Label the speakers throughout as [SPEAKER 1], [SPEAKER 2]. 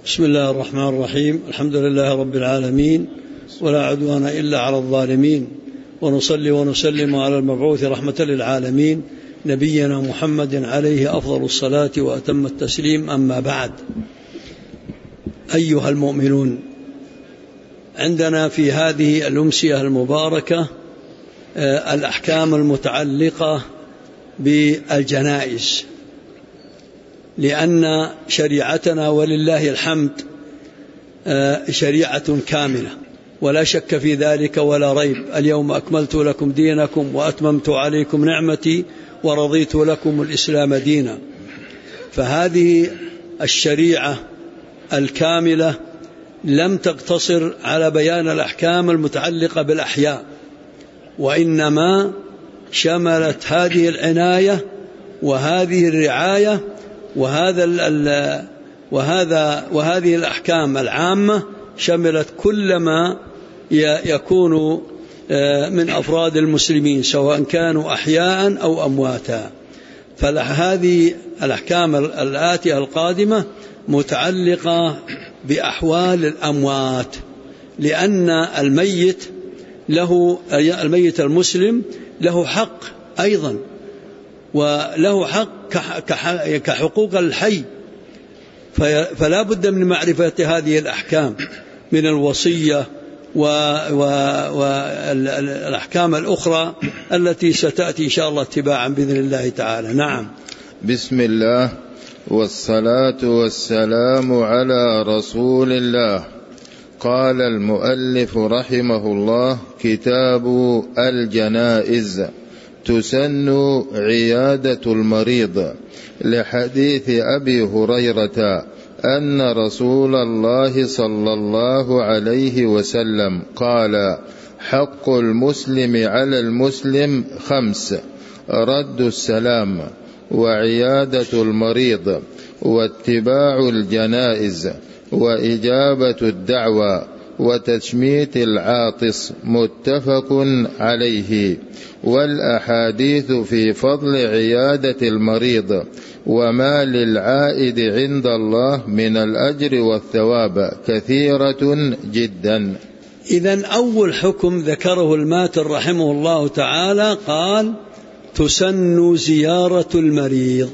[SPEAKER 1] بسم الله الرحمن الرحيم. الحمد لله رب العالمين، ولا عدوان إلا على الظالمين، ونصلي ونسلم على المبعوث رحمة للعالمين نبينا محمد عليه أفضل الصلاة وأتم التسليم. أما بعد، أيها المؤمنون، عندنا في هذه الأمسية المباركة الأحكام المتعلقة بالجنائز، لأن شريعتنا ولله الحمد شريعة كاملة ولا شك في ذلك ولا ريب. اليوم أكملت لكم دينكم وأتممت عليكم نعمتي ورضيت لكم الإسلام دينا. فهذه الشريعة الكاملة لم تقتصر على بيان الأحكام المتعلقة بالأحياء، وإنما شملت هذه العناية وهذه الرعاية وهذه الأحكام العامة، شملت كل ما يكون من أفراد المسلمين سواء كانوا أحياء أو أمواتا. فهذه الأحكام الآتية القادمة متعلقة بأحوال الأموات، لأن الميت المسلم له حق أيضا، وله حق كحقوق الحي، فلا بد من معرفة هذه الأحكام من الوصية والأحكام الأخرى التي ستأتي إن شاء الله اتباعا بإذن الله تعالى. نعم.
[SPEAKER 2] بسم الله والصلاة والسلام على رسول الله. قال المؤلف رحمه الله: كتاب الجنائز. تسن عيادة المريض، لحديث أبي هريرة أن رسول الله صلى الله عليه وسلم قال: حق المسلم على المسلم 5: رد السلام، وعيادة المريض، واتباع الجنائز، وإجابة الدعوة، وتشميت العاطس. متفق عليه. والأحاديث في فضل عيادة المريض وما للعائد عند الله من الأجر والثواب كثيرة جدا.
[SPEAKER 1] إذن أول حكم ذكره الماتر رحمه الله تعالى قال: تسن زيارة المريض.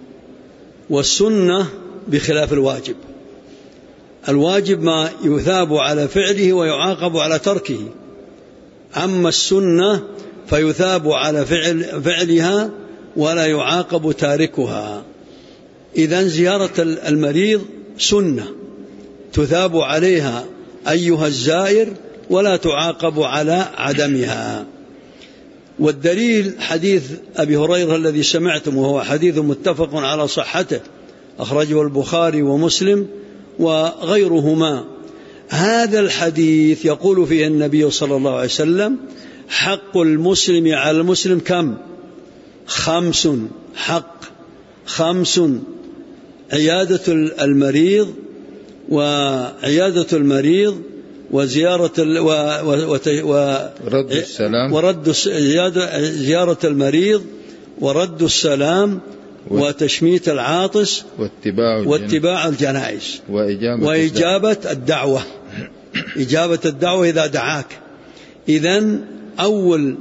[SPEAKER 1] والسنة بخلاف الواجب. الواجب ما يثاب على فعله ويعاقب على تركه، أما السنة فيثاب على فعلها ولا يعاقب تاركها. إذن زيارة المريض سنة تثاب عليها أيها الزائر ولا تعاقب على عدمها. والدليل حديث أبي هريرة الذي سمعتم، وهو حديث متفق على صحته، أخرجه البخاري ومسلم وغيرهما. هذا الحديث يقول فيه النبي صلى الله عليه وسلم: حق المسلم على المسلم كم؟ 5. حق 5: عيادة المريض، وعيادة المريض، وزيارة
[SPEAKER 2] رد السلام،
[SPEAKER 1] زيارة المريض، ورد السلام، وتشميت العاطس، واتباع الجنائز، وإجابة الدعوة. إجابة الدعوة إذا دعاك. إذن أول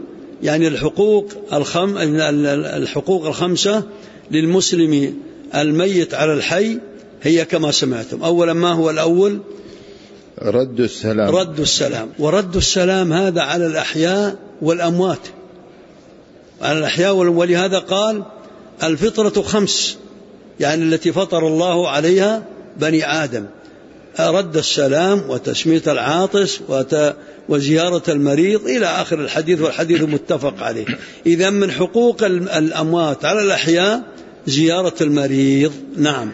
[SPEAKER 1] الحقوق 5 للمسلم الميت على الحي هي كما سمعتم. أولا ما هو الأول؟
[SPEAKER 2] رد السلام.
[SPEAKER 1] ورد السلام هذا على الأحياء والأموات، على الأحياء. ولهذا قال: الفطرة 5، يعني التي فطر الله عليها بني آدم: رد السلام، وتشميت العاطس، وزيارة المريض، إلى آخر الحديث، والحديث متفق عليه. إذا من حقوق الأموات على الأحياء زيارة المريض. نعم.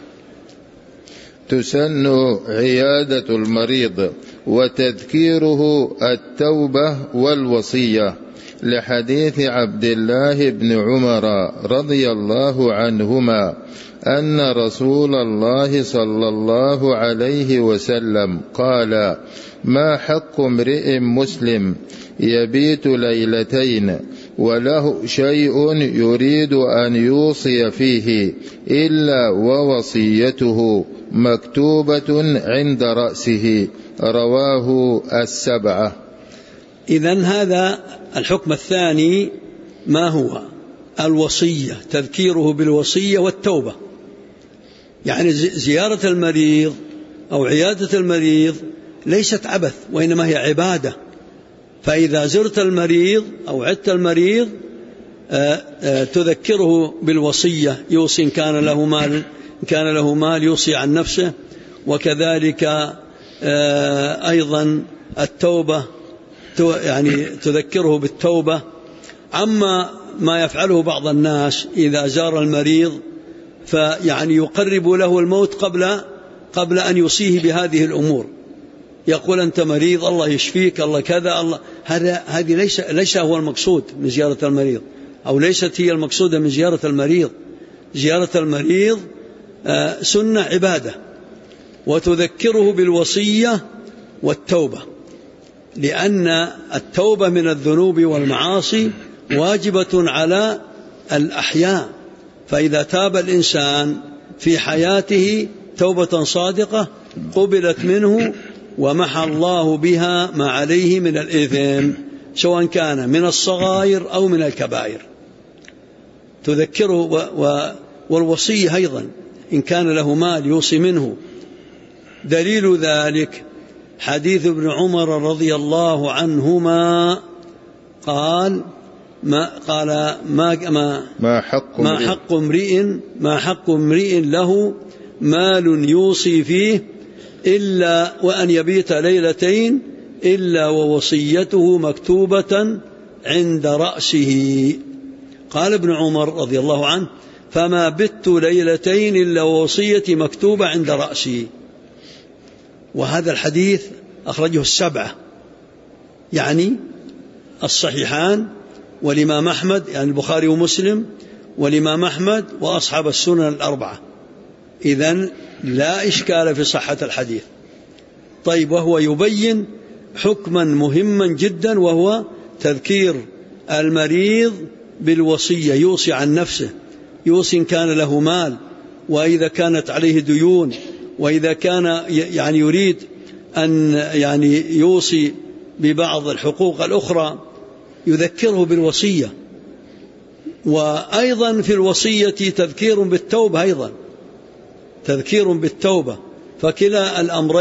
[SPEAKER 2] تسن عيادة المريض وتذكيره التوبة والوصية، لحديث عبد الله بن عمر رضي الله عنهما أن رسول الله صلى الله عليه وسلم قال: ما حق امرئ مسلم يبيت ليلتين وله شيء يريد أن يوصي فيه إلا ووصيته مكتوبة عند رأسه. رواه السبعة.
[SPEAKER 1] إذن هذا الحكم الثاني ما هو؟ الوصية، تذكيره بالوصية والتوبة. يعني زيارة المريض أو عيادة المريض ليست عبث، وإنما هي عبادة. فإذا زرت المريض أو عدت المريض تذكره بالوصية، يوصي إن كان له مال يوصي عن نفسه، وكذلك أيضا التوبة، يعني تذكره بالتوبة. أما ما يفعله بعض الناس إذا زار المريض فيعني يقرب له الموت قبل أن يوصيه بهذه الأمور، يقول أنت مريض الله يشفيك الله كذا الله، هذه ليس هو المقصود من زيارة المريض، أو ليست هي المقصودة من زيارة المريض. زيارة المريض سنة عبادة، وتذكره بالوصية والتوبة، لأن التوبة من الذنوب والمعاصي واجبة على الأحياء. فإذا تاب الإنسان في حياته توبة صادقة قبلت منه ومحى الله بها ما عليه من الإثم، سواء كان من الصغائر أو من الكبائر. تذكره. والوصية أيضا إن كان له مال يوصي منه. دليل ذلك حديث ابن عمر رضي الله عنهما قال ما حق امرئ له مال يوصي فيه إلا وأن يبيت ليلتين إلا ووصيته مكتوبة عند رأسه. قال ابن عمر رضي الله عنه فما بت ليلتين إلا ووصيتي مكتوبة عند رأسي. وهذا الحديث أخرجه السبعة، يعني الصحيحان، والإمام أحمد، يعني البخاري ومسلم والإمام أحمد وأصحاب السنن الأربعة. إذن لا إشكال في صحة الحديث. طيب، وهو يبين حكما مهما جدا، وهو تذكير المريض بالوصية، يوصي عن نفسه، يوصي إن كان له مال، وإذا كانت عليه ديون، وإذا كان يعني يريد أن يعني يوصي ببعض الحقوق الأخرى يذكره بالوصية. وأيضا في الوصية تذكير بالتوبة، أيضا تذكير بالتوبة. فكلا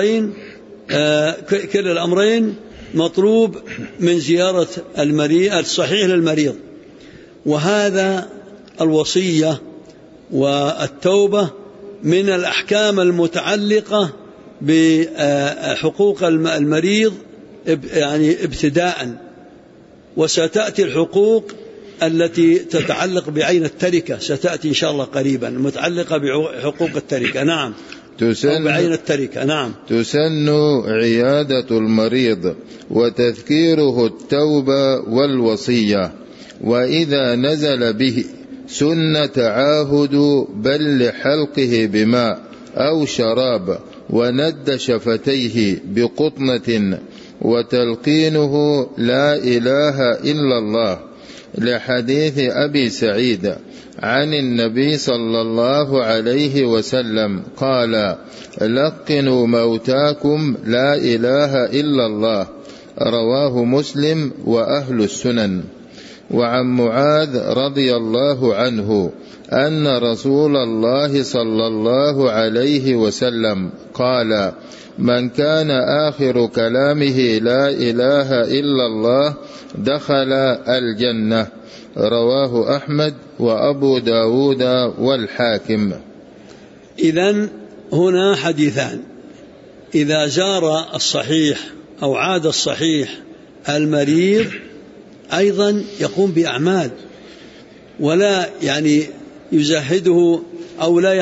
[SPEAKER 1] الأمرين مطلوب من زيارة المريض الصحيح للمريض. وهذا الوصية والتوبة من الأحكام المتعلقة بحقوق المريض يعني ابتداء، وستأتي الحقوق التي تتعلق بعين التركة، ستأتي إن شاء الله قريبا، متعلقة بحقوق التركة. نعم، بعين التركة. نعم.
[SPEAKER 2] تسن عيادة المريض وتذكيره التوبة والوصية، وإذا نزل به سن تعاهد بل حلقه بماء أو شراب وند شفتيه بقطنة وتلقينه لا إله إلا الله، لحديث أبي سعيد عن النبي صلى الله عليه وسلم قال لقنوا موتاكم لا إله إلا الله. رواه مسلم وأهل السنن. وعن معاذ رضي الله عنه أن رسول الله صلى الله عليه وسلم قال من كان آخر كلامه لا إله إلا الله دخل الجنة. رواه أحمد وأبو داود والحاكم.
[SPEAKER 1] إذن هنا حديثان: إذا زار الصحيح أو عاد الصحيح المريض أيضا يقوم بأعمال، ولا يعني يزهده أو لا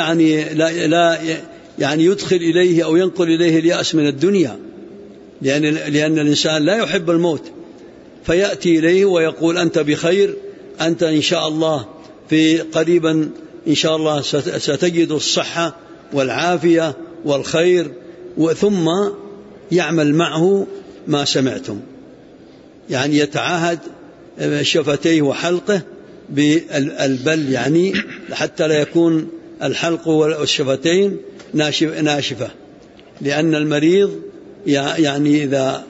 [SPEAKER 1] يعني يدخل إليه أو ينقل إليه اليأس من الدنيا، لأن الإنسان لا يحب الموت، فيأتي إليه ويقول أنت بخير، أنت إن شاء الله في قريبا إن شاء الله ستجد الصحة والعافية والخير، ثم يعمل معه ما سمعتم، يعني يتعاهد شفتيه وحلقه بالبل، يعني حتى لا يكون الحلق والشفتين ناشفة، لأن المريض يعني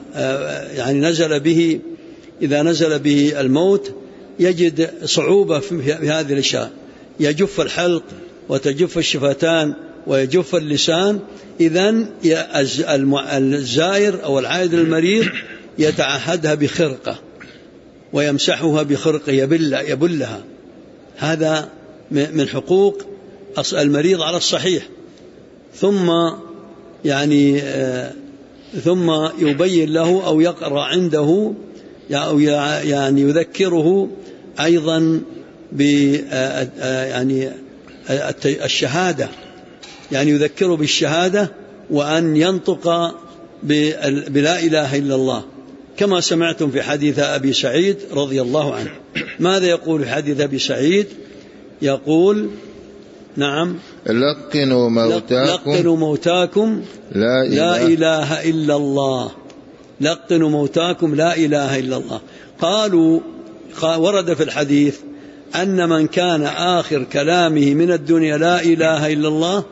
[SPEAKER 1] إذا نزل به الموت يجد صعوبة في هذه الأشياء، يجف الحلق وتجف الشفتان ويجف اللسان. إذن الزائر أو العائد المريض يتعهدها بخرقة ويمسحها بخرقة يبلها. هذا من حقوق المريض على الصحيح. ثم يبين له أو يقرأ عنده أو يعني يذكره أيضا الشهادة، يعني يذكره بالشهادة وأن ينطق بلا إله إلا الله، كما سمعتم في حديث أبي سعيد رضي الله عنه. ماذا يقول في حديث أبي سعيد؟ يقول نعم:
[SPEAKER 2] لقنوا موتاكم
[SPEAKER 1] لا إله إلا الله. لقنوا موتاكم لا إله إلا الله. قالوا ورد في الحديث أن من كان آخر كلامه من الدنيا لا إله إلا الله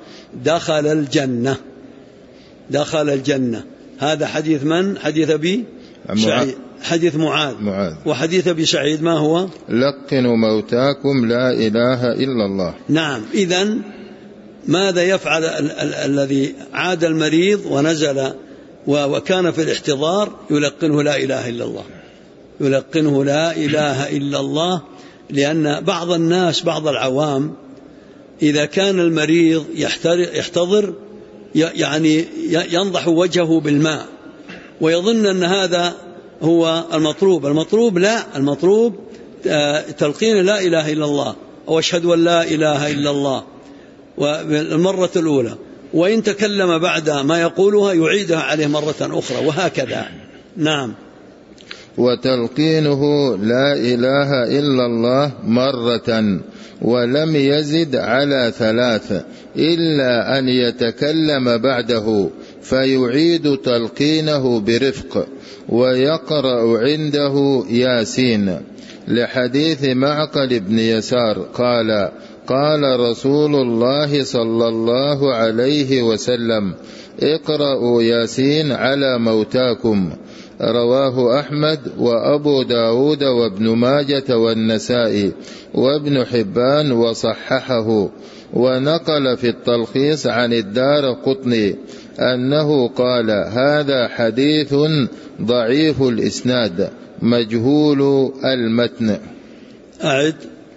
[SPEAKER 1] دخل الجنة. هذا حديث من؟ حديث أبي سعيد، حديث معاذ. وحديث أبي سعيد ما هو؟
[SPEAKER 2] لقنوا موتاكم لا إله إلا الله.
[SPEAKER 1] نعم. إذن ماذا يفعل الذي عاد المريض ونزل وكان في الاحتضار؟ يلقنه لا إله إلا الله، يلقنه لا إله إلا الله. لأن بعض الناس، بعض العوام، إذا كان المريض يحتضر يعني ينضح وجهه بالماء ويظن أن هذا هو المطلوب لا، المطلوب تلقين لا إله إلا الله أو أشهد أن لا إله إلا الله والمرة الأولى، وإن تكلم بعد ما يقولها يعيدها عليه مرة أخرى، وهكذا. نعم.
[SPEAKER 2] وتلقينه لا إله إلا الله مرة ولم يزد على 3 إلا أن يتكلم بعده فيعيد تلقينه برفق ويقرأ عنده ياسين، لحديث معقل بن يسار قال: قال رسول الله صلى الله عليه وسلم: اقرأوا ياسين على موتاكم. رواه أحمد وأبو داود وابن ماجة والنسائي وابن حبان وصححه. ونقل في التلخيص عن الدارقطني أنه قال: هذا حديث ضعيف الإسناد مجهول المتن.
[SPEAKER 1] أعد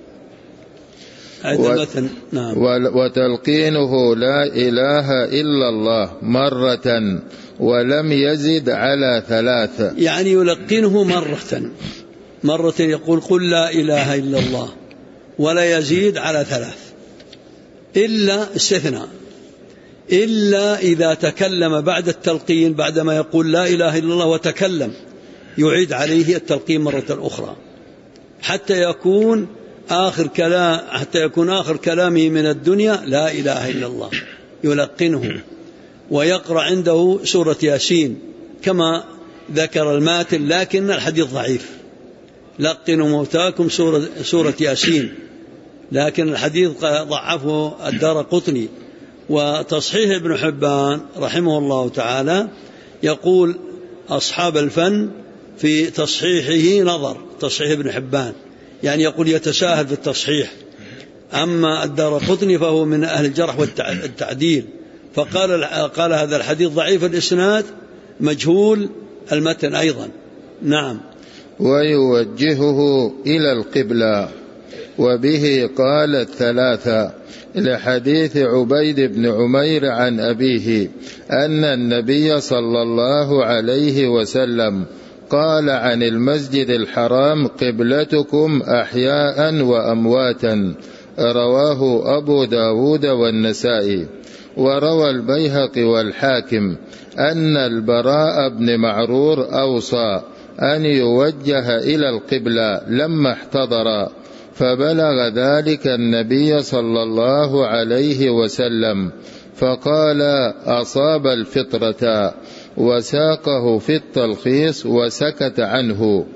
[SPEAKER 1] المتن. نعم.
[SPEAKER 2] وتلقينه لا إله إلا الله مرة ولم يزد على 3،
[SPEAKER 1] يعني يلقنه مرة يقول: قل لا إله إلا الله، ولا يزيد على 3، إلا استثناء، إلا إذا تكلم بعد التلقين، بعدما يقول لا إله إلا الله وتكلم، يعيد عليه التلقين مرة أخرى حتى يكون آخر كلامه من الدنيا لا إله إلا الله، يلقنه ويقرأ عنده سورة ياسين كما ذكر الماتن، لكن الحديث ضعيف. لقنوا موتاكم سورة ياسين، لكن الحديث ضعفه الدارقطني. وتصحيح ابن حبان رحمه الله تعالى يقول أصحاب الفن في تصحيحه نظر، تصحيح ابن حبان، يعني يقول يتساهل في التصحيح. أما الدارقطني فهو من أهل الجرح والتعديل، قال هذا الحديث ضعيف الإسناد مجهول المتن أيضا. نعم.
[SPEAKER 2] ويوجهه إلى القبلة، وبه قال 3، لحديث عبيد بن عمير عن أبيه أن النبي صلى الله عليه وسلم قال عن المسجد الحرام: قبلتكم أحياء وأمواتا. رواه أبو داود والنسائي. وروى البيهقي والحاكم أن البراء بن معرور أوصى أن يوجه إلى القبلة لما احتضر، فبلغ ذلك النبي صلى الله عليه وسلم فقال: أصاب الفطرة، وساقه في التلخيص وسكت عنه.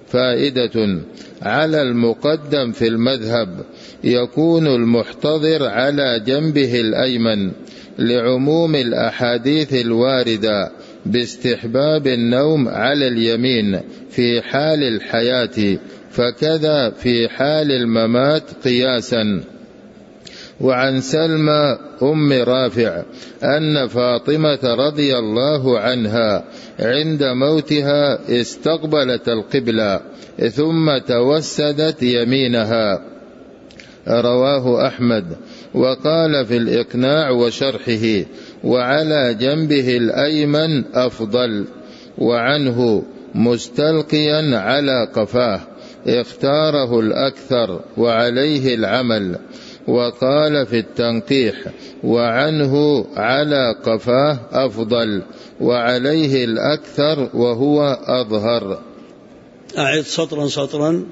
[SPEAKER 2] فائدة: على المقدم في المذهب يكون المحتضر على جنبه الأيمن لعموم الأحاديث الواردة باستحباب النوم على اليمين في حال الحياة، فكذا في حال الممات قياسا. وعن سلمى أم رافع أن فاطمة رضي الله عنها عند موتها استقبلت القبلة ثم توسدت يمينها، رواه أحمد. وقال في الإقناع وشرحه: وعلى جنبه الأيمن أفضل. وعنه: مستلقيا على قفاه، اختاره الأكثر وعليه العمل. وقال في التنقيح: وعنه على قفاه أفضل وعليه الأكثر وهو أظهر.
[SPEAKER 1] أعد سطرا سطرا.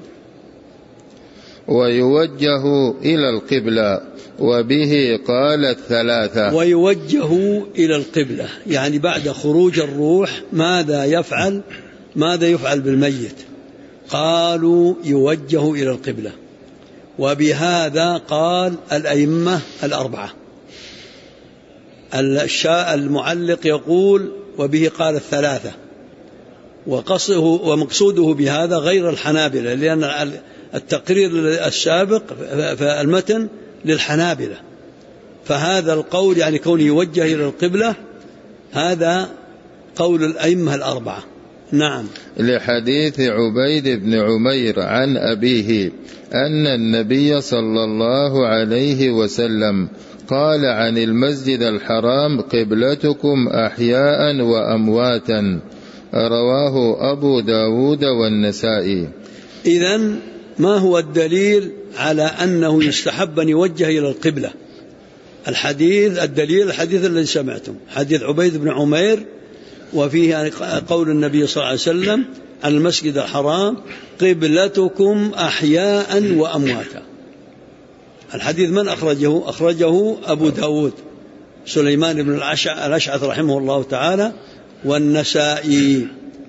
[SPEAKER 2] ويوجه إلى القبلة، وبه قال الثلاثة.
[SPEAKER 1] ويوجه إلى القبلة يعني بعد خروج الروح ماذا يفعل بالميت؟ قالوا يوجه إلى القبلة، وبهذا قال الأئمة الأربعة. المعلق يقول وبه قال الثلاثة، ومقصوده بهذا غير الحنابلة، لأن التقرير السابق في المتن للحنابلة، فهذا القول يعني كونه يوجه إلى القبلة هذا قول الأئمة الأربعة. نعم.
[SPEAKER 2] لحديث عبيد بن عمير عن أبيه أن النبي صلى الله عليه وسلم قال عن المسجد الحرام: قبلتكم أحياء وأمواتا، رواه أبو داود والنسائي.
[SPEAKER 1] إذن ما هو الدليل على أنه يستحب أن يوجه إلى القبلة؟ الدليل الحديث الذي سمعتم، حديث عبيد بن عمير، وفيه قول النبي صلى الله عليه وسلم عن المسجد الحرام: قبلتكم أحياء وأمواتا. الحديث من أخرجه؟ أخرجه أبو داود سليمان بن الأشعث رحمه الله تعالى، والنسائي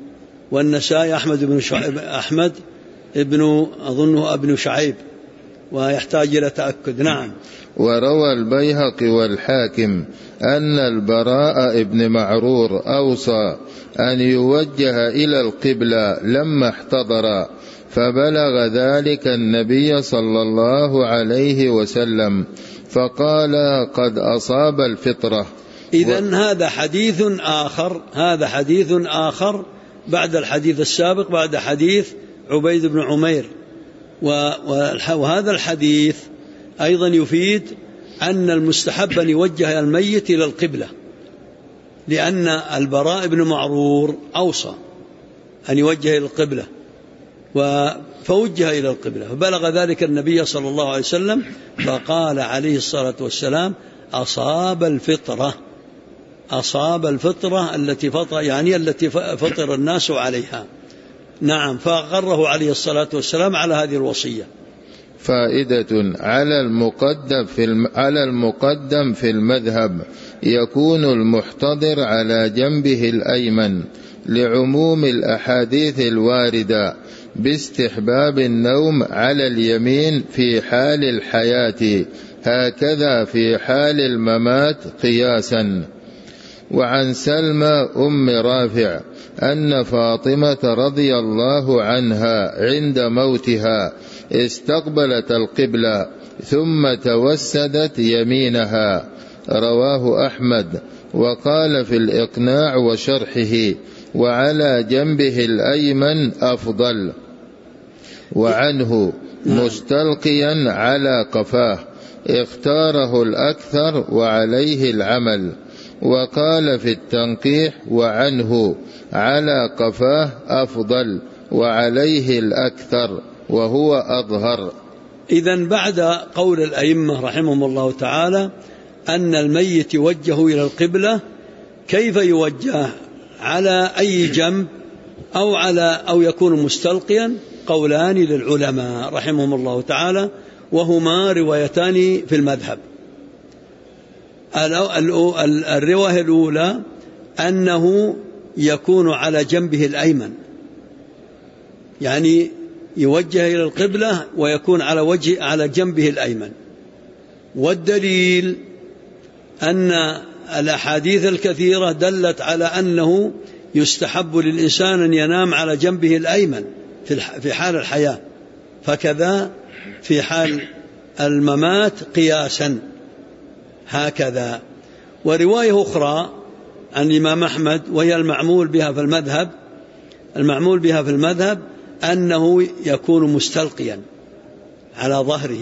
[SPEAKER 1] أحمد ابن أظنه ابن شعيب، ويحتاج إلى تأكد. نعم.
[SPEAKER 2] وروى البيهقي والحاكم أن البراء ابن معرور أوصى أن يوجه إلى القبلة لما احتضر، فبلغ ذلك النبي صلى الله عليه وسلم فقال: قد أصاب الفطرة.
[SPEAKER 1] إذن هذا حديث آخر بعد الحديث السابق، بعد حديث عبيد بن عمير. وهذا الحديث أيضا يفيد أن المستحب أن يوجه الميت إلى القبلة، لأن البراء بن معرور أوصى أن يوجه إلى القبلة فوجه إلى القبلة، فبلغ ذلك النبي صلى الله عليه وسلم فقال عليه الصلاة والسلام: أصاب الفطرة التي فطر الناس عليها. نعم. فأقره عليه الصلاة والسلام على هذه الوصية.
[SPEAKER 2] فائدة: على المقدم في المذهب يكون المحتضر على جنبه الأيمن لعموم الأحاديث الواردة باستحباب النوم على اليمين في حال الحياة، هكذا في حال الممات قياسا. وعن سلمى أم رافع أن فاطمة رضي الله عنها عند موتها استقبلت القبلة ثم توسدت يمينها، رواه أحمد. وقال في الإقناع وشرحه: وعلى جنبه الأيمن أفضل. وعنه: مستلقيا على قفاه، اختاره الأكثر وعليه العمل. وقال في التنقيح: وعنه على قفاه أفضل وعليه الأكثر وهو أظهر.
[SPEAKER 1] إذن بعد قول الأئمة رحمهم الله تعالى أن الميت يوجه إلى القبلة، كيف يوجه؟ على أي جنب أو يكون مستلقيا؟ قولان للعلماء رحمهم الله تعالى، وهما روايتان في المذهب. الرواية الأولى أنه يكون على جنبه الأيمن، يعني يوجه إلى القبلة ويكون على جنبه الأيمن. والدليل أن الأحاديث الكثيرة دلت على أنه يستحب للإنسان أن ينام على جنبه الأيمن في حال الحياة، فكذا في حال الممات قياسا هكذا. ورواية أخرى عن الإمام أحمد وهي المعمول بها في المذهب أنه يكون مستلقيا على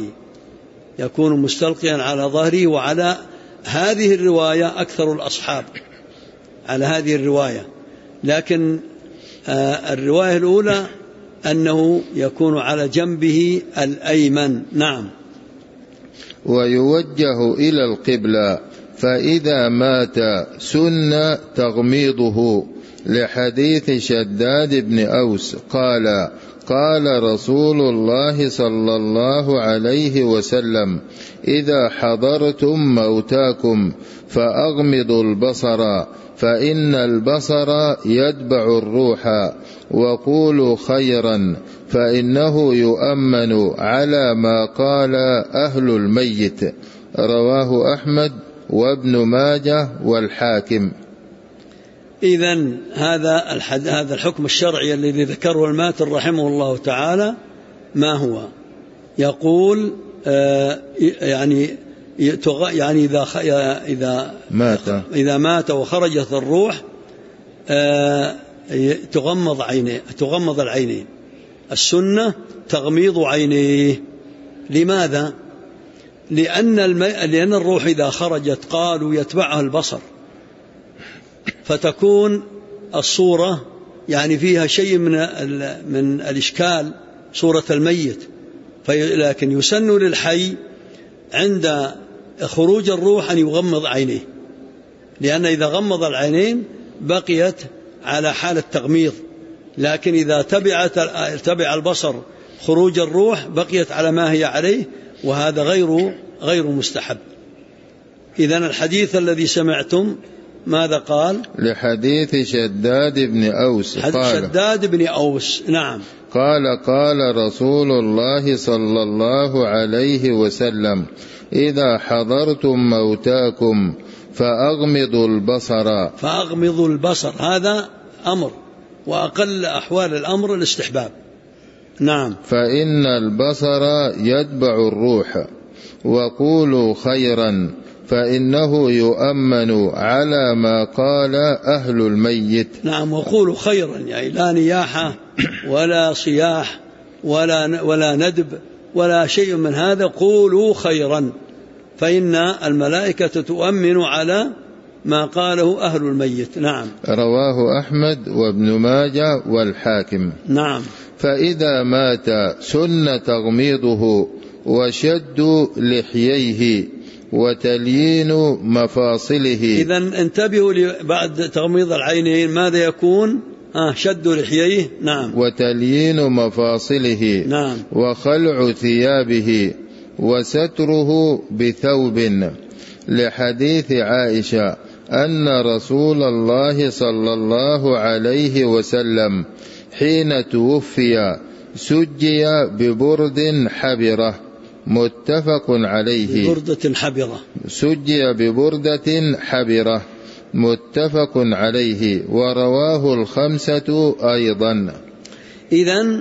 [SPEAKER 1] ظهره، وعلى هذه الرواية أكثر الأصحاب على هذه الرواية، لكن الرواية الأولى أنه يكون على جنبه الأيمن. نعم.
[SPEAKER 2] ويوجه إلى القبلة، فإذا مات سن تغميضه، لحديث شداد بن أوس قال: قال رسول الله صلى الله عليه وسلم: إذا حضرتم موتاكم فأغمضوا البصر، فإن البصر يتبع الروح، وقولوا خيرا، فإنه يؤمن على ما قال أهل الميت. رواه أحمد وابن ماجه والحاكم.
[SPEAKER 1] إذن هذا الحكم الشرعي الذي ذكره الماتر رحمه الله تعالى ما هو؟ يقول يعني إذا مات وخرجت الروح تغمض العينين. السنة تغميض عينيه. لماذا؟ لأن الروح إذا خرجت قالوا يتبعها البصر، فتكون الصورة يعني فيها شيء من الإشكال، صورة الميت. لكن يسن للحي عند خروج الروح أن يغمض عينيه، لأن إذا غمض العينين بقيت على حال التغميض، لكن إذا تبع البصر خروج الروح بقيت على ما هي عليه، وهذا غير مستحب. إذن الحديث الذي سمعتم ماذا قال؟
[SPEAKER 2] لحديث شداد بن أوس.
[SPEAKER 1] شداد بن أوس. نعم.
[SPEAKER 2] قال رسول الله صلى الله عليه وسلم: إذا حضرتم موتاكم فأغمضوا البصر.
[SPEAKER 1] هذا أمر، وأقل أحوال الأمر الاستحباب. نعم.
[SPEAKER 2] فإن البصر يتبع الروح، وقولوا خيرا، فإنه يؤمن على ما قال أهل الميت.
[SPEAKER 1] نعم. وقولوا خيرا، يعني لا نياحة ولا صياح ولا ندب ولا شيء من هذا، قولوا خيرا، فإن الملائكة تؤمن على ما قاله أهل الميت. نعم.
[SPEAKER 2] رواه أحمد وابن ماجه والحاكم.
[SPEAKER 1] نعم.
[SPEAKER 2] فإذا مات سن تغميضه، وشد لحييه، وتليين مفاصله.
[SPEAKER 1] إذن انتبهوا بعد تغميض العينين ماذا يكون؟ شد لحييه. نعم.
[SPEAKER 2] وتليين مفاصله.
[SPEAKER 1] نعم.
[SPEAKER 2] وخلع ثيابه، وستره بثوب، لحديث عائشة أن رسول الله صلى الله عليه وسلم حين توفي سجي ببرد حبرة، متفق عليه.
[SPEAKER 1] ببردة حبرة.
[SPEAKER 2] سجي ببردة حبرة، متفق عليه، ورواه الخمسة أيضا.
[SPEAKER 1] إذن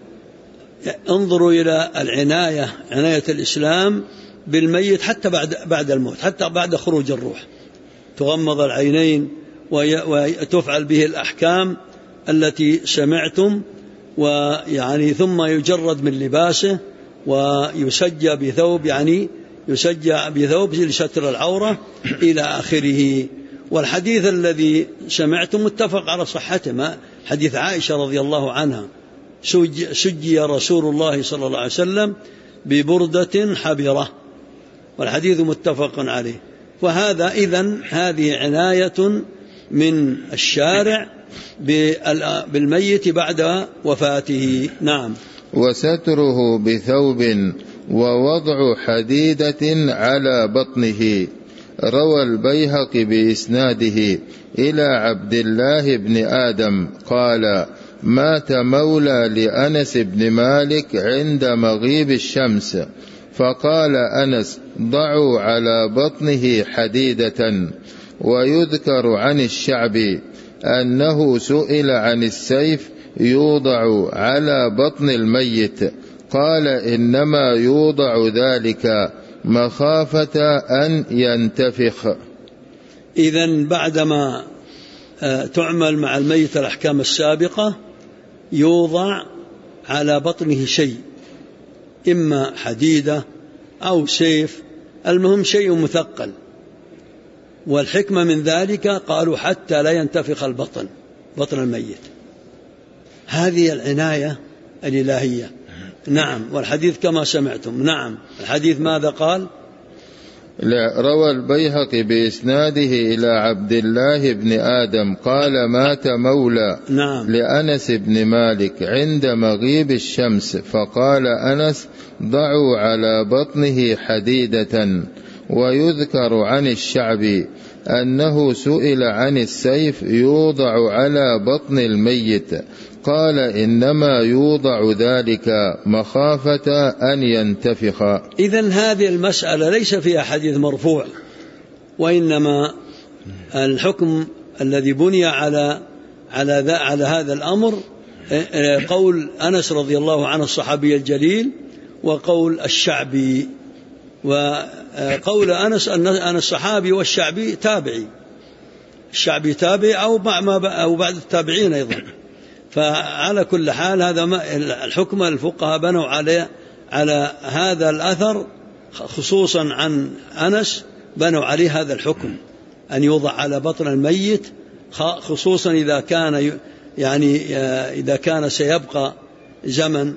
[SPEAKER 1] انظروا إلى عناية الإسلام بالميت حتى بعد الموت، حتى بعد خروج الروح تغمض العينين وتفعل به الأحكام التي سمعتم، ويعني ثم يجرد من لباسه ويسجى بثوب، يعني يسجى بثوب لستر العورة إلى آخره. والحديث الذي سمعتم متفق على صحته، حديث عائشة رضي الله عنها: سجي رسول الله صلى الله عليه وسلم ببردة حبرة، والحديث متفق عليه. وهذا هذه عناية من الشارع بالميت بعد وفاته. نعم.
[SPEAKER 2] وستره بثوب، ووضع حديدة على بطنه. روى البيهقي بإسناده إلى عبد الله بن آدم قال: مات مولى لأنس بن مالك عند مغيب الشمس، فقال أنس: ضعوا على بطنه حديدة. ويذكر عن الشعبي أنه سئل عن السيف يوضع على بطن الميت، قال: إنما يوضع ذلك مخافة أن ينتفخ.
[SPEAKER 1] إذن بعدما تعمل مع الميت الأحكام السابقة يوضع على بطنه شيء، إما حديدة أو سيف، المهم شيء مثقل. والحكمة من ذلك قالوا حتى لا ينتفخ بطن الميت. هذه العناية الإلهية. نعم. والحديث كما سمعتم. نعم. الحديث ماذا قال؟
[SPEAKER 2] روى البيهقي بإسناده إلى عبد الله بن آدم قال: مات مولى لأنس بن مالك عند مغيب الشمس، فقال أنس: ضعوا على بطنه حديدة. ويذكر عن الشعبي أنه سئل عن السيف يوضع على بطن الميت، قال: إنما يوضع ذلك مخافة أن ينتفخ.
[SPEAKER 1] إذن هذه المسألة ليس فيها حديث مرفوع، وإنما الحكم الذي بني على هذا الأمر قول أنس رضي الله عنه الصحابي الجليل، وقول الشعبي. وقول أنس أن الصحابي والشعبي تابعي، الشعبي تابعي أو بعد التابعين أيضا. فعلى كل حال هذا الحكم الفقهاء بنوا على هذا الأثر خصوصا عن أنس، بنوا عليه هذا الحكم أن يوضع على بطن الميت، خصوصا إذا كان سيبقى زمن،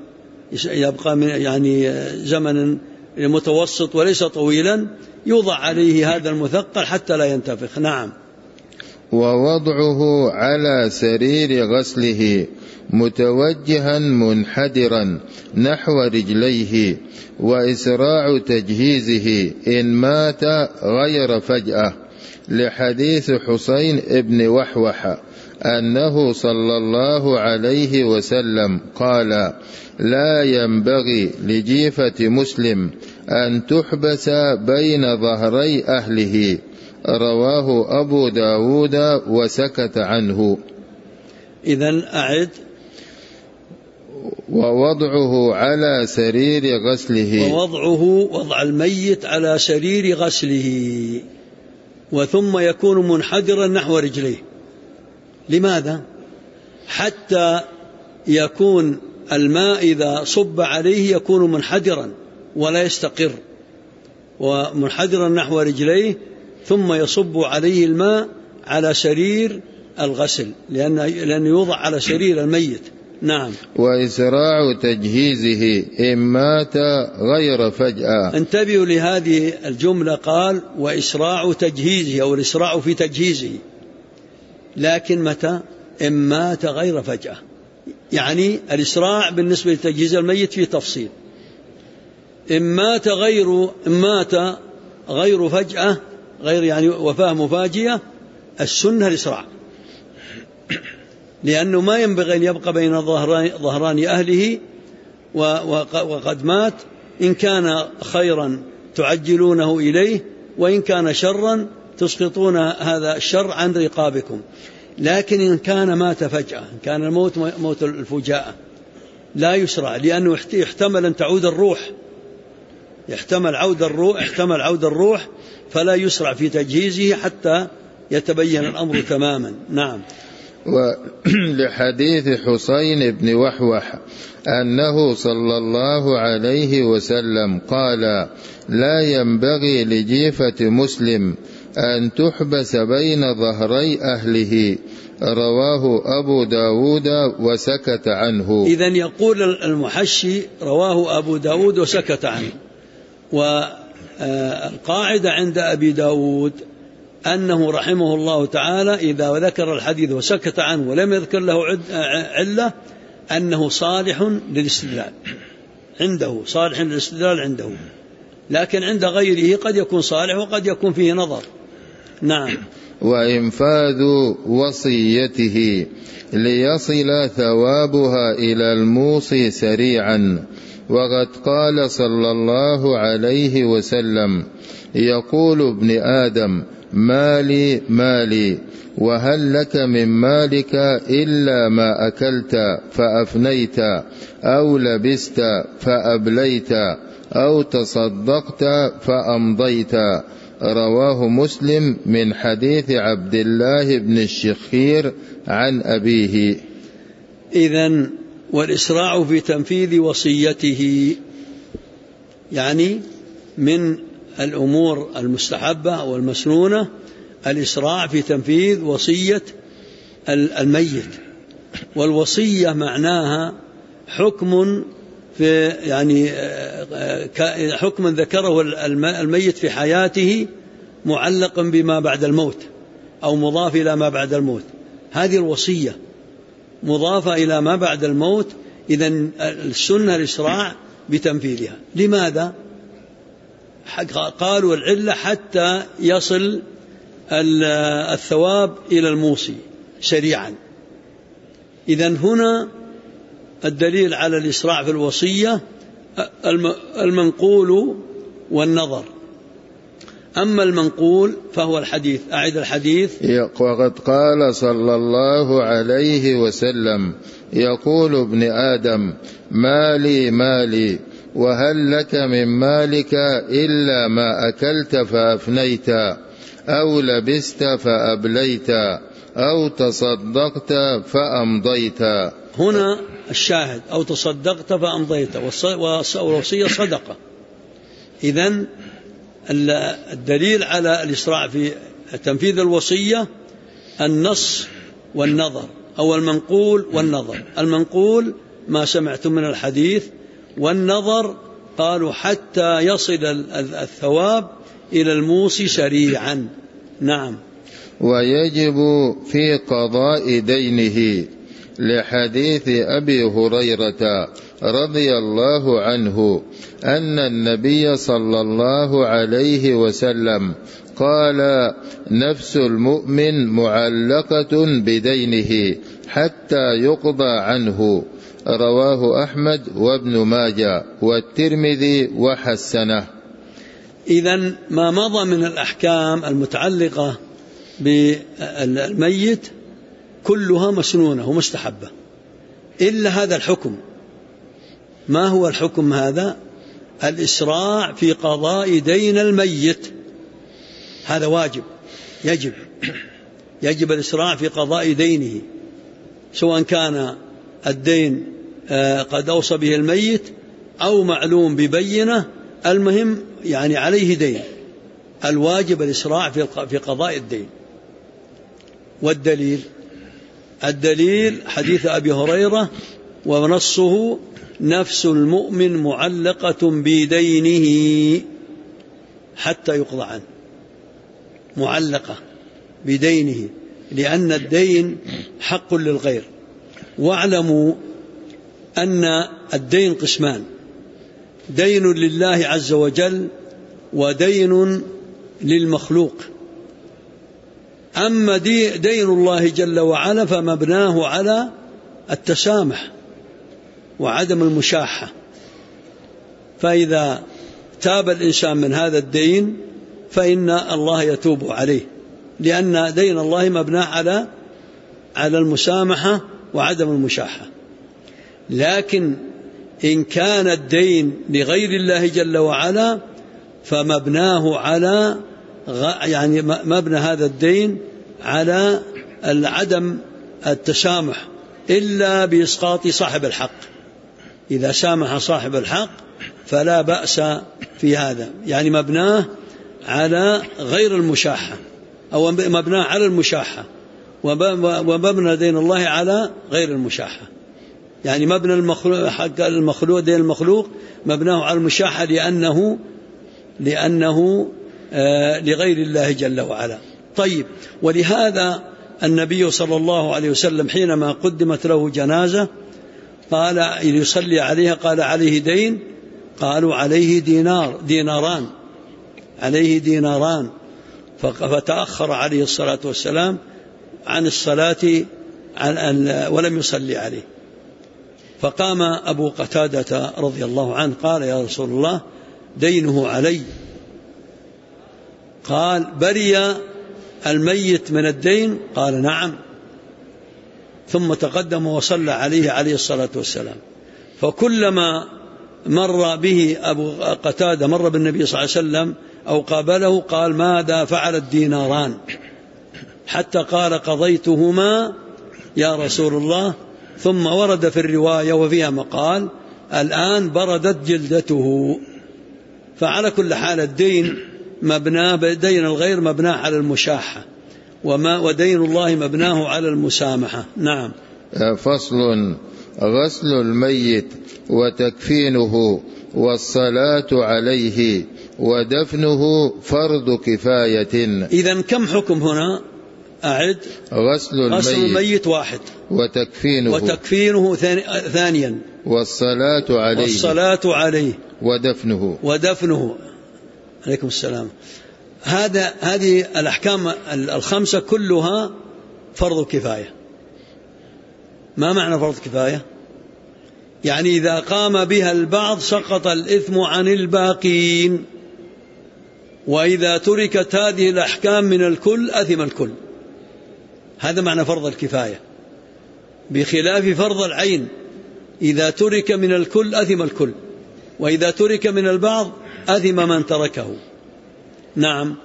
[SPEAKER 1] زمن متوسط وليس طويلا، يوضع عليه هذا المثقل حتى لا ينتفخ. نعم.
[SPEAKER 2] ووضعه على سرير غسله متوجها منحدرا نحو رجليه، وإسراع تجهيزه إن مات غير فجأة، لحديث حسين بن وحوح أنه صلى الله عليه وسلم قال: لا ينبغي لجيفة مسلم أن تحبس بين ظهري أهله. رواه أبو داود وسكت عنه.
[SPEAKER 1] إذن أعد.
[SPEAKER 2] ووضعه على سرير غسله،
[SPEAKER 1] وضع الميت على سرير غسله، وثم يكون منحدرا نحو رجليه. لماذا؟ حتى يكون الماء إذا صب عليه يكون منحدرا ولا يستقر، ومنحدرا نحو رجليه، ثم يصب عليه الماء على سرير الغسل، لأنه يوضع على سرير الميت. نعم.
[SPEAKER 2] وإسراع تجهيزه إن مات غير فجأة.
[SPEAKER 1] انتبهوا لهذه الجملة، قال: وإسراع تجهيزه، أو الإسراع في تجهيزه، لكن متى؟ إن مات غير فجأة. يعني الإسراع بالنسبة لتجهيز الميت في تفصيل. إن مات غير فجأة، غير وفاة مفاجئة، السنة الإسراع، لأنه ما ينبغي أن يبقى بين ظهران أهله وقد مات. إن كان خيرا تعجلونه إليه، وإن كان شرا تسقطون هذا الشر عن رقابكم. لكن إن كان مات فجأة، إن كان الموت موت الفجاءة، لا يسرع، لأنه يحتمل أن تعود الروح، يحتمل عود الروح، فلا يسرع في تجهيزه حتى يتبين الأمر تماما. نعم.
[SPEAKER 2] ولحديث حسين بن وحوح أنه صلى الله عليه وسلم قال: لا ينبغي لجيفة مسلم أن تحبس بين ظهري أهله. رواه أبو داود وسكت عنه.
[SPEAKER 1] إذن يقول المحشي: رواه أبو داود وسكت عنه. والقاعدة عند أبي داود أنه رحمه الله تعالى إذا ذكر الحديث وسكت عنه ولم يذكر له علة أنه صالح للاستدلال عنده، لكن عند غيره قد يكون صالح وقد يكون فيه نظر. نعم.
[SPEAKER 2] وإنفاذ وصيته ليصل ثوابها إلى الموصي سريعا. وقد قال صلى الله عليه وسلم: يقول ابن آدم: مالي مالي، وهل لك من مالك إلا ما أكلت فأفنيت، أو لبست فأبليت، أو تصدقت فأمضيت. رواه مسلم من حديث عبد الله بن الشخير عن أبيه.
[SPEAKER 1] إذن والإسراع في تنفيذ وصيته يعني من الأمور المستحبة والمسنونة الإسراع في تنفيذ وصية الميت. والوصية معناها حكم في يعني حكم ذكره الميت في حياته معلق بما بعد الموت أو مضاف إلى ما بعد الموت. هذه الوصية مضافة إلى ما بعد الموت. إذن السنة الإسراع بتنفيذها. لماذا؟ قالوا العلة حتى يصل الثواب إلى الموصي سريعا. إذن هنا الدليل على الإسراع في الوصية المنقول والنظر. أما المنقول فهو الحديث. أعد الحديث.
[SPEAKER 2] وقد قال صلى الله عليه وسلم: يقول ابن آدم: مالي مالي، وهل لك من مالك إلا ما أكلت فأفنيت، أو لبست فأبليت، أو تصدقت فأمضيت.
[SPEAKER 1] هنا الشاهد: أو تصدقت فأمضيت، والوصية صدقة. إذن الدليل على الإسراع في تنفيذ الوصية النص والنظر، أو المنقول والنظر. المنقول ما سمعتم من الحديث، والنظر قالوا حتى يصل الثواب إلى الموصي سريعا. نعم.
[SPEAKER 2] ويجب في قضاء دينه لحديث أبي هريرة رضي الله عنه أن النبي صلى الله عليه وسلم قال: نفس المؤمن معلقة بدينه حتى يقضى عنه. رواه أحمد وابن ماجه والترمذي وحسنه.
[SPEAKER 1] إذن ما مضى من الأحكام المتعلقة بالميت كلها مسنونة ومستحبة إلا هذا الحكم. ما هو الحكم هذا؟ الإسراع في قضاء دين الميت. هذا واجب، يجب الإسراع في قضاء دينه، سواء كان الدين قد أوصى به الميت أو معلوم ببينة. المهم يعني عليه دين، الواجب الإسراع في قضاء الدين. والدليل حديث أبي هريرة ونصه: نفس المؤمن معلقة بدينه حتى يقضى عنه. معلقة بدينه لأن الدين حق للغير. واعلموا أن الدين قسمان: دين لله عز وجل ودين للمخلوق. أما دين الله جل وعلا فمبناه على التسامح وعدم المشاحة. فإذا تاب الإنسان من هذا الدين فإن الله يتوب عليه، لأن دين الله مبناه على المسامحة وعدم المشاحة. لكن إن كان الدين لغير الله جل وعلا فمبناه على يعني مبنى هذا الدين على عدم التسامح إلا بإسقاط صاحب الحق. إذا سامح صاحب الحق فلا بأس في هذا، يعني مبناه على غير المشاحة أو مبناه على المشاحة، ومبنى دين الله على غير المشاحة. يعني مبنى المخلوق دين المخلوق مبناه على المشاحة لأنه لغير الله جل وعلا. طيب، ولهذا النبي صلى الله عليه وسلم حينما قدمت له جنازة قال يصلي عليها قال: عليه دين؟ قالوا: عليه ديناران. فتأخر عليه الصلاة والسلام عن الصلاة ولم يصلي عليه. فقام أبو قتادة رضي الله عنه قال: يا رسول الله دينه علي. قال: برئ الميت من الدين؟ قال: نعم. ثم تقدم وصلى عليه الصلاة والسلام. فكلما مر به أبو قتادة مر بالنبي صلى الله عليه وسلم أو قابله قال: ماذا فعل الديناران؟ حتى قال: قضيتهما يا رسول الله. ثم ورد في الرواية وفيها مقال: الآن بردت جلدته. فعلى كل حال الدين دين الغير مبناه على المشاحة، ودين الله مبناه على المسامحة. نعم.
[SPEAKER 2] فصل: غسل الميت وتكفينه والصلاة عليه ودفنه فرض كفاية.
[SPEAKER 1] إذن كم حكم هنا؟ أعد.
[SPEAKER 2] غسل
[SPEAKER 1] الميت واحد، وتكفينه ثانيا، والصلاة عليه ودفنه. عليكم السلام. هذه الأحكام الخمسة كلها فرض كفاية. ما معنى فرض كفاية؟ يعني إذا قام بها البعض سقط الإثم عن الباقين، وإذا تركت هذه الأحكام من الكل أثم الكل. هذا معنى فرض الكفاية، بخلاف فرض العين، إذا ترك من الكل أثم الكل، وإذا ترك من البعض أثم من تركه. نعم.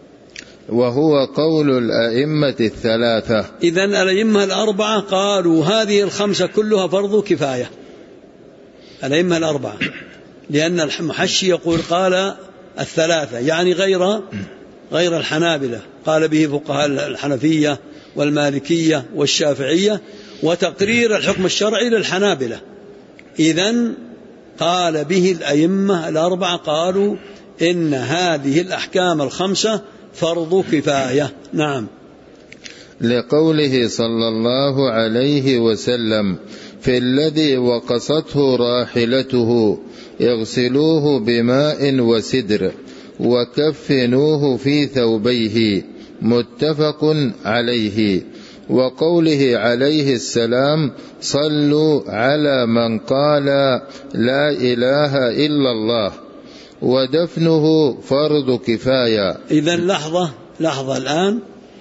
[SPEAKER 2] وهو قول الأئمة الثلاثة.
[SPEAKER 1] إذن الأئمة الأربعة قالوا هذه الخمسة كلها فرض كفاية، الأئمة الأربعة، لأن المحشي يقول قال الثلاثة، يعني غير الحنابلة، قال به فقهاء الحنفية والمالكية والشافعية، وتقرير الحكم الشرعي للحنابلة. إذن قال به الأئمة الأربعة، قالوا إن هذه الأحكام الخمسة فرض كفاية. نعم.
[SPEAKER 2] لقوله صلى الله عليه وسلم: في الذي وقصته راحلته اغسلوه بماء وسدر وكفنوه في ثوبيه، متفق عليه. وقوله عليه السلام: صلوا على من قال لا إله إلا الله، ودفنه فرض كفاية.
[SPEAKER 1] إذن لحظة الآن،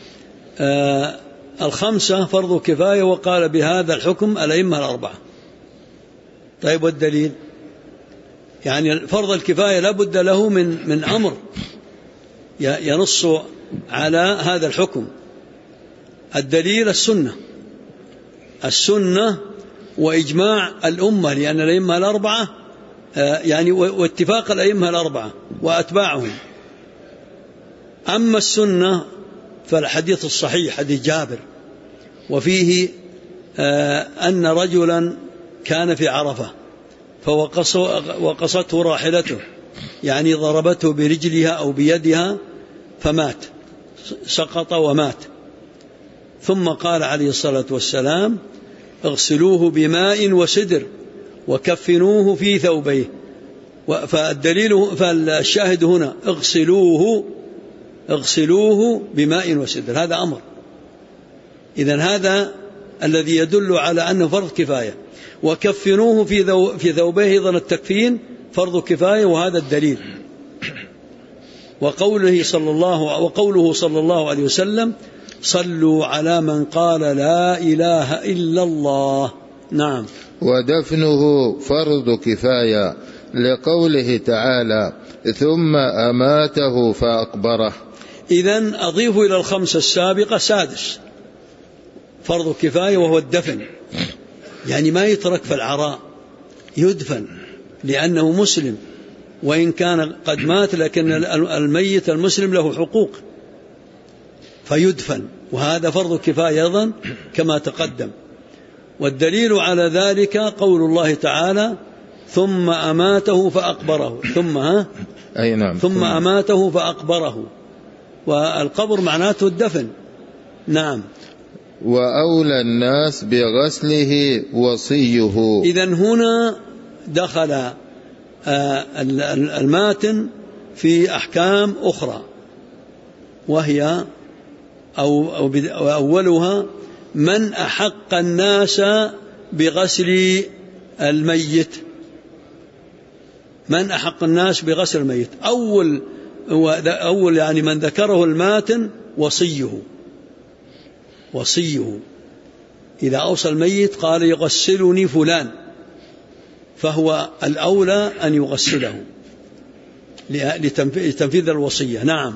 [SPEAKER 1] الخمسة فرض كفاية، وقال بهذا الحكم الأئمة الأربعة. طيب والدليل؟ يعني فرض الكفاية لا بد له من أمر ينص على هذا الحكم. الدليل السنة وإجماع الأمة، لأن الأئمة الأربعة يعني واتفاق الأئمة الأربعة وأتباعهم. أما السنة فالحديث الصحيح حديث جابر، وفيه أن رجلا كان في عرفة فوقصته راحلته، يعني ضربته برجلها أو بيدها فمات، سقط ومات. ثم قال عليه الصلاة والسلام: اغسلوه بماء وسدر وكفنوه في ثوبيه. فالشاهد هنا اغسلوه بماء وسدر، هذا أمر. إذن هذا الذي يدل على أنه فرض كفاية. وكفنوه في ثوبيه، أيضا التكفين فرض كفاية، وهذا الدليل. وقوله صلى الله عليه وسلم: صلوا على من قال لا إله إلا الله. نعم.
[SPEAKER 2] ودفنه فرض كفاية، لقوله تعالى: ثم أماته فأقبره.
[SPEAKER 1] إذن أضيف إلى الخمسة السابقة سادس فرض كفاية، وهو الدفن. يعني ما يترك في العراء، يدفن، لأنه مسلم، وإن كان قد مات لكن الميت المسلم له حقوق، فيدفن، وهذا فرض كفاية أيضا كما تقدم. والدليل على ذلك قول الله تعالى: ثم أماته فأقبره. ثم أماته فأقبره، والقبر معناته الدفن. نعم.
[SPEAKER 2] وأولى الناس بغسله وصيه.
[SPEAKER 1] إذن هنا دخل الماتن في أحكام أخرى. وهي أولها: من أحق الناس بغسل الميت. من أحق الناس بغسل الميت، أول يعني من ذكره الماتن وصيه إذا أوصى الميت قال يغسلني فلان، فهو الأولى أن يغسله لتنفيذ الوصية. نعم.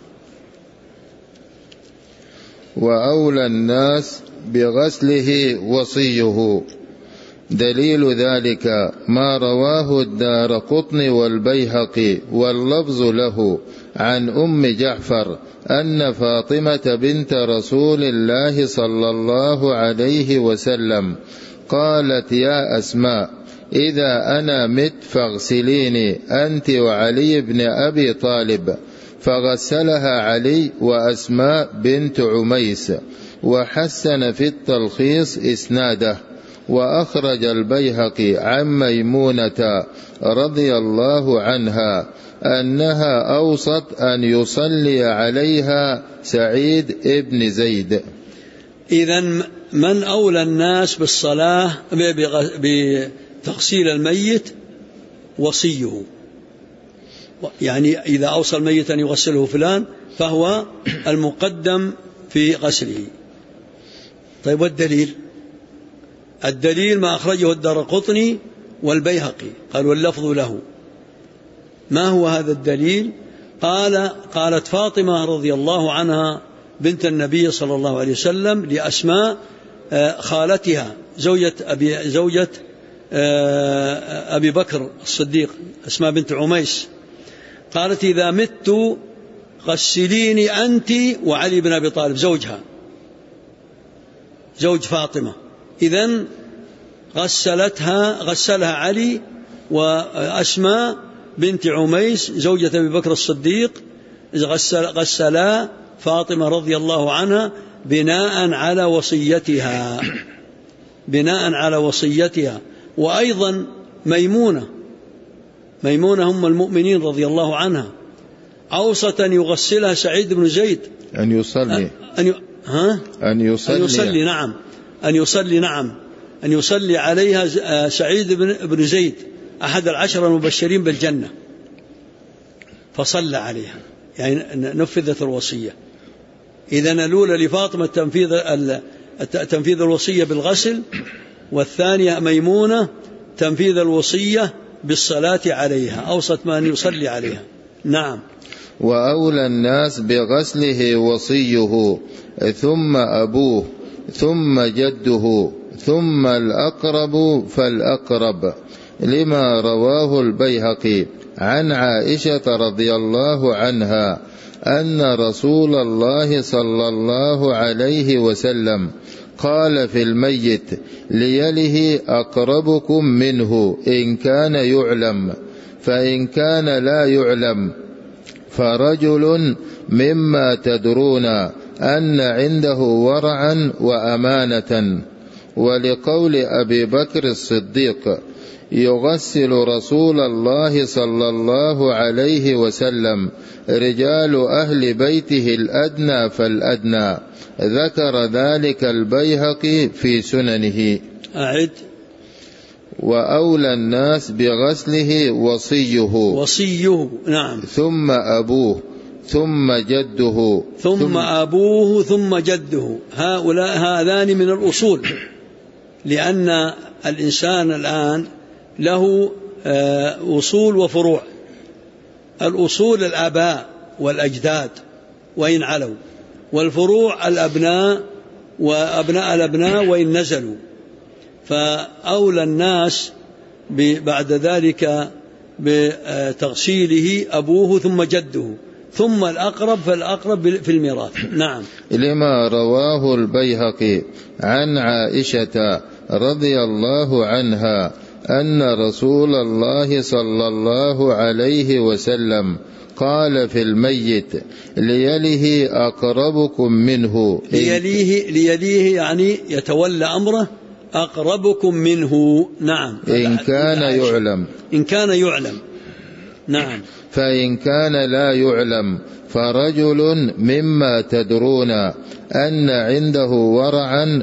[SPEAKER 2] وأولى الناس بغسله وصيه. دليل ذلك ما رواه الدارقطني والبيهقي واللفظ له عن أم جعفر أن فاطمة بنت رسول الله صلى الله عليه وسلم قالت: يا أسماء، إذا أنا مت فاغسليني أنت وعلي بن أبي طالب. فغسلها علي وأسماء بنت عميس، وحسن في التلخيص إسناده. وأخرج البيهقي عن ميمونة رضي الله عنها أنها أوصت أن يصلي عليها سعيد ابن زيد.
[SPEAKER 1] إذن من أولى الناس بالصلاة بتغسيل الميت؟ وصيه. يعني إذا أوصى الميت أن يغسله فلان فهو المقدم في غسله. طيب، والدليل؟ الدليل ما أخرجه الدارقطني والبيهقي، قال واللفظ له. ما هو هذا الدليل؟ قالت فاطمة رضي الله عنها بنت النبي صلى الله عليه وسلم لأسماء خالتها زوجة أبي بكر الصديق، أسماء بنت عميس، قالت: إذا مت غسليني أنت وعلي بن أبي طالب، زوج فاطمة. إذن غسلها علي وأسماء بنت عميس زوجة أبي بكر الصديق، غسلا فاطمة رضي الله عنها بناء على وصيتها. وأيضا ميمونة هم المؤمنين رضي الله عنها، أوصت أن يغسلها سعيد بن زيد، أن يصلي عليها سعيد بن زيد أحد 10 المبشرين بالجنة، فصلى عليها، يعني نفذت الوصية. إذن الأولى لفاطمة تنفيذ الوصية بالغسل، والثانية ميمونة تنفيذ الوصية بالصلاة عليها، أوصت ما أن يصلي عليها. نعم.
[SPEAKER 2] وأولى الناس بغسله وصيه، ثم أبوه، ثم جده، ثم الأقرب فالأقرب، لما رواه البيهقي عن عائشة رضي الله عنها أن رسول الله صلى الله عليه وسلم قال في الميت: ليله أقربكم منه إن كان يعلم، فإن كان لا يعلم فرجل مما تدرون أن عنده ورعا وأمانة. ولقول أبي بكر الصديق: يغسل رسول الله صلى الله عليه وسلم رجال أهل بيته الأدنى فالأدنى، ذكر ذلك البيهقي في سننه.
[SPEAKER 1] أعد.
[SPEAKER 2] وأولى الناس بغسله وصيه. نعم. ثم أبوه، ثم جده،
[SPEAKER 1] ثم أبوه، ثم جده. هذان من الأصول، لأن الإنسان الآن له أصول وفروع. الأصول الآباء والأجداد وإن علوا، والفروع الأبناء وأبناء الأبناء وإن نزلوا. فأولى الناس بعد ذلك بتغسيله أبوه ثم جده، ثم الأقرب فالأقرب في الميراث. نعم.
[SPEAKER 2] لما رواه البيهقي عن عائشة رضي الله عنها أن رسول الله صلى الله عليه وسلم قال في الميت: ليله أقربكم منه.
[SPEAKER 1] ليليه يعني يتولى أمره، أقربكم منه. نعم.
[SPEAKER 2] إن كان يعلم.
[SPEAKER 1] نعم.
[SPEAKER 2] فإن كان لا يعلم فرجل مما تدرون أن عنده ورعا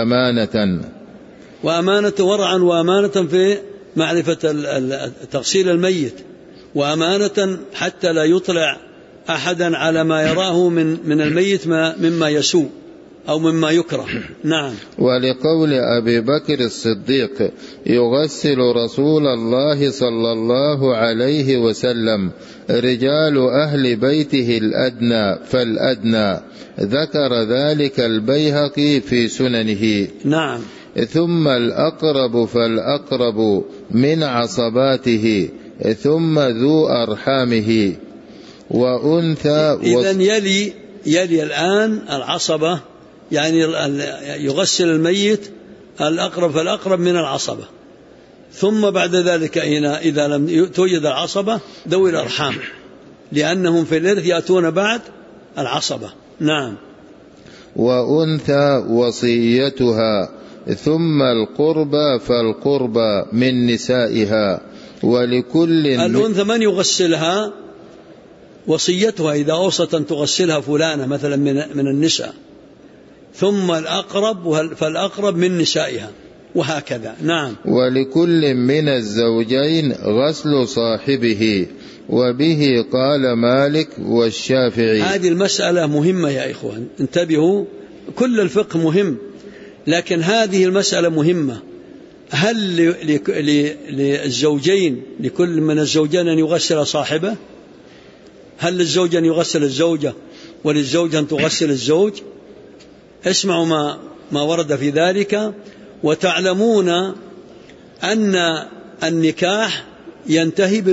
[SPEAKER 2] وأمانة في معرفة تغسيل الميت، وأمانة حتى لا يطلع أحدا على ما يراه من الميت مما يسوء أو مما يكره. نعم. ولقول أبي بكر الصديق يغسل رسول الله صلى الله عليه وسلم رجال أهل بيته الأدنى فالأدنى، ذكر ذلك البيهقي في سننه.
[SPEAKER 1] نعم. ثم
[SPEAKER 2] الأقرب فالأقرب من عصباته، ثم ذو أرحامه وأنثى.
[SPEAKER 1] إذن يلي الآن العصبة، يعني يغسل الميت الأقرب فالأقرب من العصبة، ثم بعد ذلك إذا لم توجد العصبة ذوي الأرحام، لأنهم في الإرث يأتون بعد العصبة. نعم.
[SPEAKER 2] وأنثى وصيتها، ثم القربى فالقربى من نسائها. ولكل
[SPEAKER 1] الأنثى من يغسلها؟ وصيتها إذا أوصت أن تغسلها فلانة مثلا من النساء، ثم الأقرب فالأقرب من نسائها، وهكذا. نعم.
[SPEAKER 2] ولكل من الزوجين غسل صاحبه، وبه قال مالك والشافعي.
[SPEAKER 1] هذه المسألة مهمة يا إخوان، انتبهوا، كل الفقه مهم، لكن هذه المسألة مهمة. هل للزوجين لكل من الزوجين أن يغسل صاحبه؟ هل للزوج أن يغسل الزوجة وللزوج أن تغسل الزوج؟ اسمعوا ما ورد في ذلك. وتعلمون أن النكاح ينتهي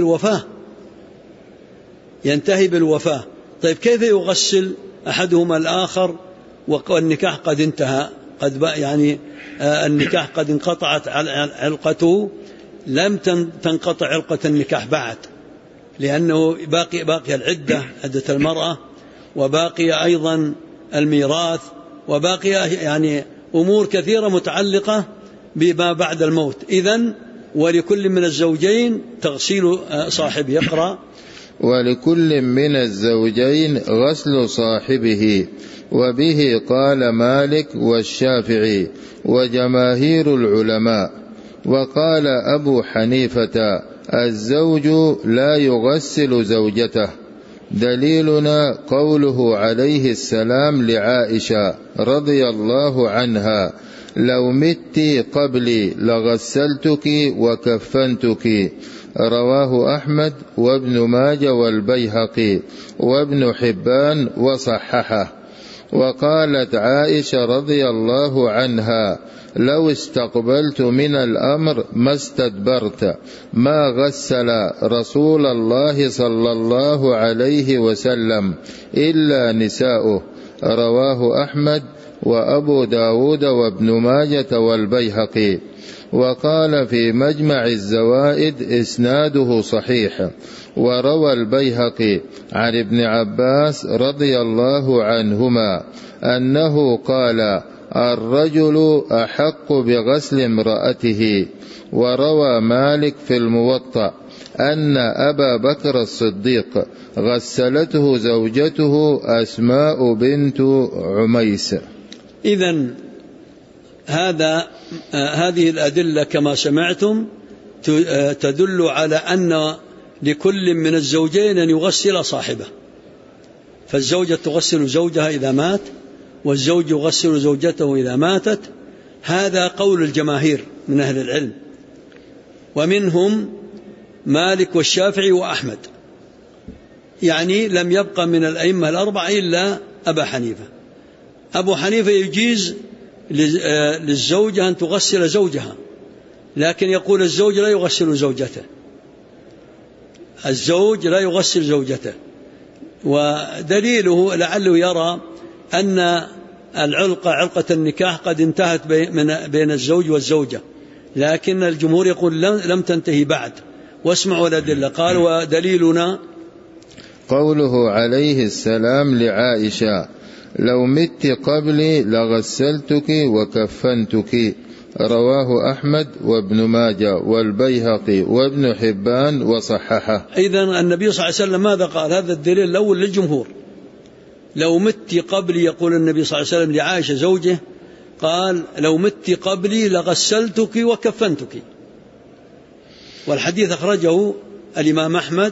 [SPEAKER 1] بالوفاة. طيب كيف يغسل أحدهما الآخر والنكاح قد انتهى، يعني النكاح قد انقطعت علقته؟ لم تنقطع علقة النكاح بعد، لأنه باقي العدة، عدة المرأة، وباقي أيضا الميراث، وباقي يعني أمور كثيرة متعلقة بما بعد الموت. إذن ولكل من الزوجين تغسيل صاحبه. يقرأ.
[SPEAKER 2] ولكل من الزوجين غسل صاحبه، وبه قال مالك والشافعي وجماهير العلماء. وقال أبو حنيفة الزوج لا يغسل زوجته. دليلنا قوله عليه السلام لعائشة رضي الله عنها لو مت قبلي لغسلتك وكفنتك، رواه أحمد وابن ماجه والبيهقي وابن حبان وصححه. وقالت عائشة رضي الله عنها لو استقبلت من الأمر ما استدبرت ما غسل رسول الله صلى الله عليه وسلم إلا نساؤه، رواه أحمد وأبو داود وابن ماجة والبيهقي. وقال في مجمع الزوائد إسناده صحيح. وروى البيهقي عن ابن عباس رضي الله عنهما أنه قال الرجل أحق بغسل امرأته. وروى مالك في الموطأ أن أبا بكر الصديق غسلته زوجته أسماء بنت عميس.
[SPEAKER 1] إذن هذه الأدلة كما سمعتم تدل على أن لكل من الزوجين أن يغسل صاحبه، فالزوجة تغسل زوجها إذا مات، والزوج يغسل زوجته إذا ماتت. هذا قول الجماهير من أهل العلم، ومنهم مالك والشافعي وأحمد، يعني لم يبقى من الأئمة الأربعة إلا أبا حنيفة. أبو حنيفة يجيز للزوجة أن تغسل زوجها، لكن يقول الزوج لا يغسل زوجته، الزوج لا يغسل زوجته. ودليله لعله يرى أن علقة النكاح قد انتهت بين الزوج والزوجة، لكن الجمهور يقول لم تنتهي بعد. واسمعوا الأدلة. قال ودليلنا
[SPEAKER 2] قوله عليه السلام لعائشة لو مت قبلي لغسلتك وكفنتك، رواه أحمد وابن ماجه والبيهقي وابن حبان وصححه.
[SPEAKER 1] إذن النبي صلى الله عليه وسلم ماذا قال؟ هذا الدليل الأول للجمهور. لو مت قبلي، يقول النبي صلى الله عليه وسلم لعائشة زوجه، قال لو مت قبلي لغسلتك وكفنتك. والحديث أخرجه الإمام أحمد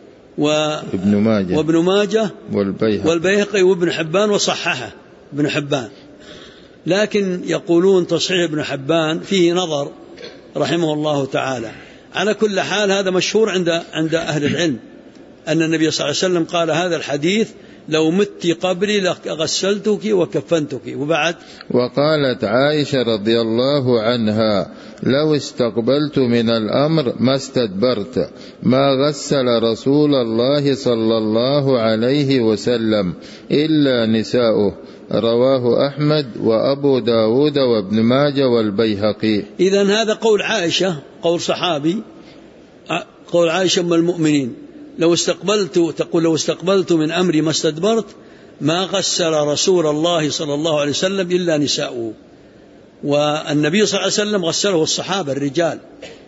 [SPEAKER 1] وابن ماجه والبيهقي وابن حبان وصححه ابن حبان. لكن يقولون تصحيح ابن حبان فيه نظر رحمه الله تعالى. على كل حال هذا مشهور عند أهل العلم أن النبي صلى الله عليه وسلم قال هذا الحديث لو مت قبلي لغسلتك وكفنتك. وبعد
[SPEAKER 2] وقالت عائشة رضي الله عنها لو استقبلت من الأمر ما استدبرت ما غسل رسول الله صلى الله عليه وسلم إلا نساؤه. رواه أحمد وأبو داود وابن ماجه والبيهقي.
[SPEAKER 1] إذن هذا قول عائشة، قول صحابي، قول عائشة أم المؤمنين. لو استقبلت من أمري ما استدبرت ما غسل رسول الله صلى الله عليه وسلم إلا نساؤه. والنبي صلى الله عليه وسلم غسله الصحابة الرجال.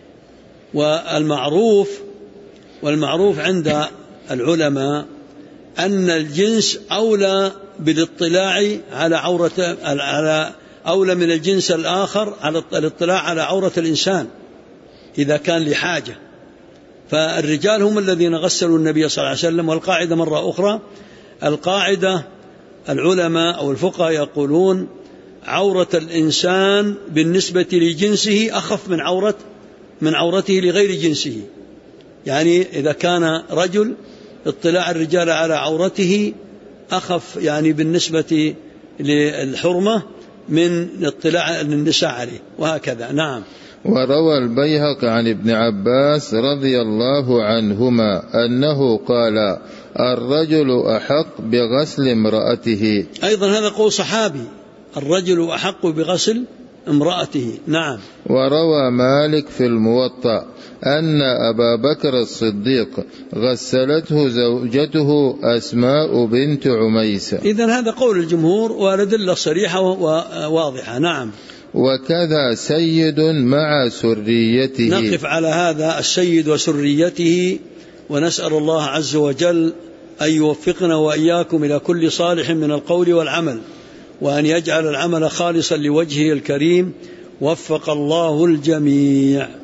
[SPEAKER 1] والمعروف عند العلماء أن الجنس أولى بالاطلاع على أولى من الجنس الآخر على الاطلاع على عورة الإنسان إذا كان لحاجة. فالرجال هم الذين غسلوا النبي صلى الله عليه وسلم. والقاعدة مرة أخرى، القاعدة العلماء أو الفقهاء يقولون عورة الإنسان بالنسبة لجنسه أخف من عورته لغير جنسه. يعني إذا كان رجل اطلاع الرجال على عورته أخف يعني بالنسبة للحرمة من اطلاع النساء عليه، وهكذا. نعم.
[SPEAKER 2] وروى البيهقي عن ابن عباس رضي الله عنهما أنه قال الرجل أحق بغسل امرأته.
[SPEAKER 1] أيضا هذا قول صحابي، الرجل أحق بغسل امرأته. نعم.
[SPEAKER 2] وروى مالك في الموطأ أن أبا بكر الصديق غسلته زوجته أسماء بنت عميس.
[SPEAKER 1] إذن هذا قول الجمهور والأدلة صريحة وواضحة. نعم.
[SPEAKER 2] وكذا سيد مع سريته.
[SPEAKER 1] نقف على هذا السيد وسريته، ونسأل الله عز وجل أن يوفقنا وإياكم إلى كل صالح من القول والعمل، وأن يجعل العمل خالصا لوجهه الكريم. وفق الله الجميع.